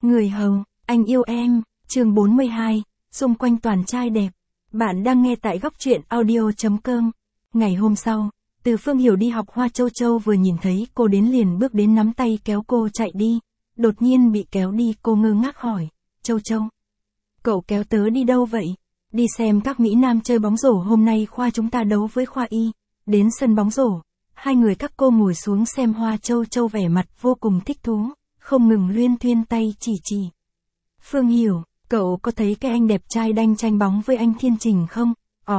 Người hầu, anh yêu em, chương 42, xung quanh toàn trai đẹp. Bạn đang nghe tại góc truyện audio.com. Ngày hôm sau, Từ Phương Hiểu đi học, Hoa Châu Châu vừa nhìn thấy cô đến liền bước đến nắm tay kéo cô chạy đi. Đột nhiên bị kéo đi, cô ngơ ngác hỏi, Châu Châu, cậu kéo tớ đi đâu vậy? Đi xem các Mỹ Nam chơi bóng rổ, hôm nay khoa chúng ta đấu với khoa Y. Đến sân bóng rổ, hai người các cô ngồi xuống xem. Hoa Châu Châu vẻ mặt vô cùng thích thú, không ngừng luyên thuyên tay chỉ. Phương Hiểu, cậu có thấy cái anh đẹp trai đang tranh bóng với anh Thiên Trình không?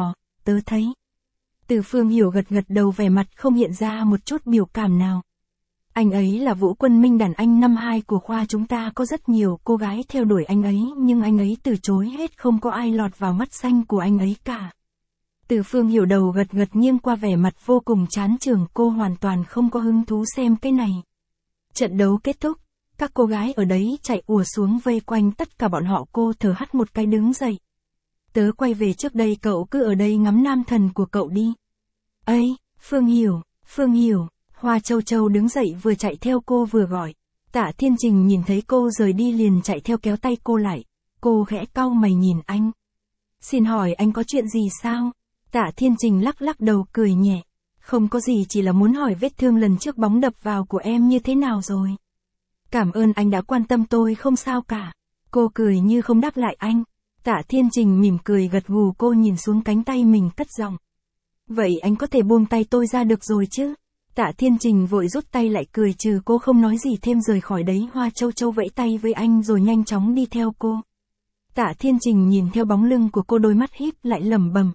Tớ thấy. Từ Phương Hiểu gật đầu, vẻ mặt không hiện ra một chút biểu cảm nào. Anh ấy là Vũ Quân Minh, đàn anh năm 2 của khoa chúng ta, có rất nhiều cô gái theo đuổi anh ấy, nhưng anh ấy từ chối hết, không có ai lọt vào mắt xanh của anh ấy cả. Từ Phương Hiểu đầu gật nghiêng qua, vẻ mặt vô cùng chán chường, cô hoàn toàn không có hứng thú xem cái này. Trận đấu kết thúc, các cô gái ở đấy chạy ùa xuống vây quanh tất cả bọn họ. Cô thở hắt một cái đứng dậy. Tớ quay về trước đây, cậu cứ ở đây ngắm nam thần của cậu đi. Ây, Phương Hiểu. Hoa Châu Châu đứng dậy, vừa chạy theo cô vừa gọi. Tạ Thiên Trình nhìn thấy cô rời đi liền chạy theo kéo tay cô lại. Cô khẽ cau mày nhìn anh. Xin hỏi anh có chuyện gì sao? Tạ Thiên Trình lắc đầu cười nhẹ. Không có gì, chỉ là muốn hỏi vết thương lần trước bóng đập vào của em như thế nào rồi. Cảm ơn anh đã quan tâm, tôi không sao cả. Cô cười như không đáp lại anh. Tạ Thiên Trình mỉm cười gật gù, cô nhìn xuống cánh tay mình cất giọng. Vậy anh có thể buông tay tôi ra được rồi chứ? Tạ Thiên Trình vội rút tay lại, cười trừ. Cô không nói gì thêm, rời khỏi đấy. Hoa Châu Châu vẫy tay với anh rồi nhanh chóng đi theo cô. Tạ Thiên Trình nhìn theo bóng lưng của cô, đôi mắt híp lại lẩm bẩm.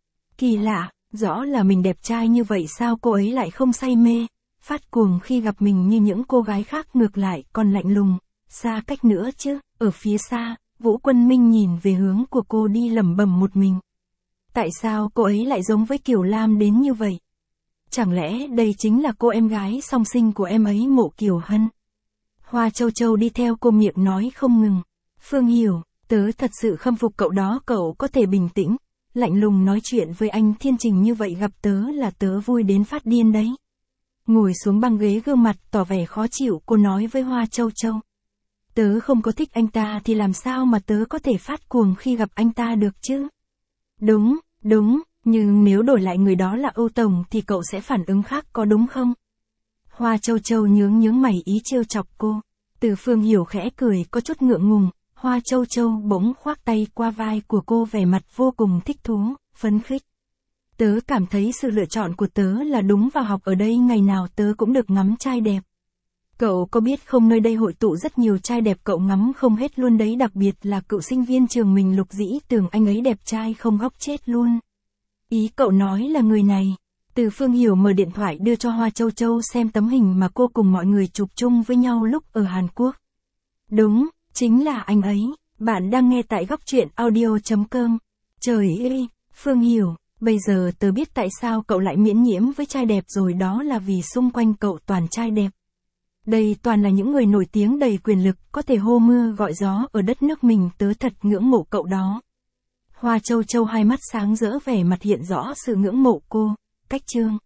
Kỳ lạ, rõ là mình đẹp trai như vậy sao cô ấy lại không say mê, phát cuồng khi gặp mình như những cô gái khác, ngược lại còn lạnh lùng, xa cách nữa chứ. Ở phía xa, Vũ Quân Minh nhìn về hướng của cô đi lẩm bẩm một mình. Tại sao cô ấy lại giống với Kiều Lam đến như vậy? Chẳng lẽ đây chính là cô em gái song sinh của em ấy, Mộ Kiều Hân? Hoa Châu Châu đi theo cô, miệng nói không ngừng. Phương Hiểu, tớ thật sự khâm phục cậu đó, cậu có thể bình tĩnh, lạnh lùng nói chuyện với anh Thiên Trình như vậy, gặp tớ là tớ vui đến phát điên đấy. Ngồi xuống băng ghế, gương mặt tỏ vẻ khó chịu, cô nói với Hoa Châu Châu. Tớ không có thích anh ta thì làm sao mà tớ có thể phát cuồng khi gặp anh ta được chứ? Đúng, nhưng nếu đổi lại người đó là Âu Tổng thì cậu sẽ phản ứng khác, có đúng không? Hoa Châu Châu nhướng mày ý trêu chọc cô. Từ Phương Hiểu khẽ cười, có chút ngượng ngùng. Hoa Châu Châu bỗng khoác tay qua vai của cô, vẻ mặt vô cùng thích thú, phấn khích. Tớ cảm thấy sự lựa chọn của tớ là đúng, vào học ở đây ngày nào tớ cũng được ngắm trai đẹp. Cậu có biết không, nơi đây hội tụ rất nhiều trai đẹp, cậu ngắm không hết luôn đấy, đặc biệt là cựu sinh viên trường mình Lục Dĩ Tường, anh ấy đẹp trai không góc chết luôn. Ý cậu nói là người này. Từ Phương Hiểu mở điện thoại đưa cho Hoa Châu Châu xem tấm hình mà cô cùng mọi người chụp chung với nhau lúc ở Hàn Quốc. Đúng, chính là anh ấy. Bạn đang nghe tại góc truyện audio.com. Trời ơi, Phương Hiểu, bây giờ tớ biết tại sao cậu lại miễn nhiễm với trai đẹp rồi, đó là vì xung quanh cậu toàn trai đẹp. Đây toàn là những người nổi tiếng đầy quyền lực, có thể hô mưa gọi gió ở đất nước mình, tớ thật ngưỡng mộ cậu đó. Hoa Châu Châu hai mắt sáng rỡ, vẻ mặt hiện rõ sự ngưỡng mộ cô. Cách chương